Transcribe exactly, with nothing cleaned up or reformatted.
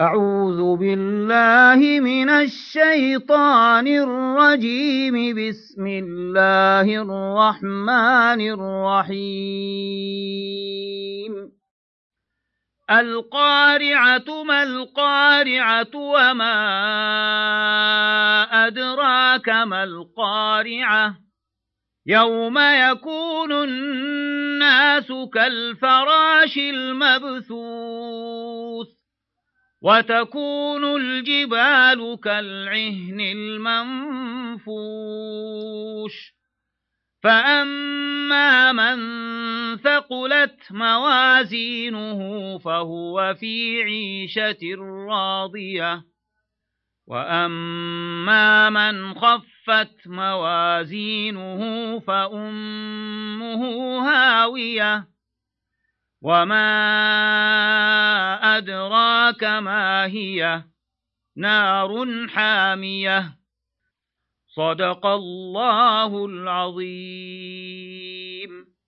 أعوذ بالله من الشيطان الرجيم. بسم الله الرحمن الرحيم. القارعة ما القارعة وما أدراك ما القارعة يوم يكون الناس كالفراش المبثوث وتكون الجبال كالعهن المنفوش فأما من ثقلت موازينه فهو في عيشة راضية وأما من خفت موازينه فأمه هاوية وما أدراك ما هي نار حامية. صدق الله العظيم.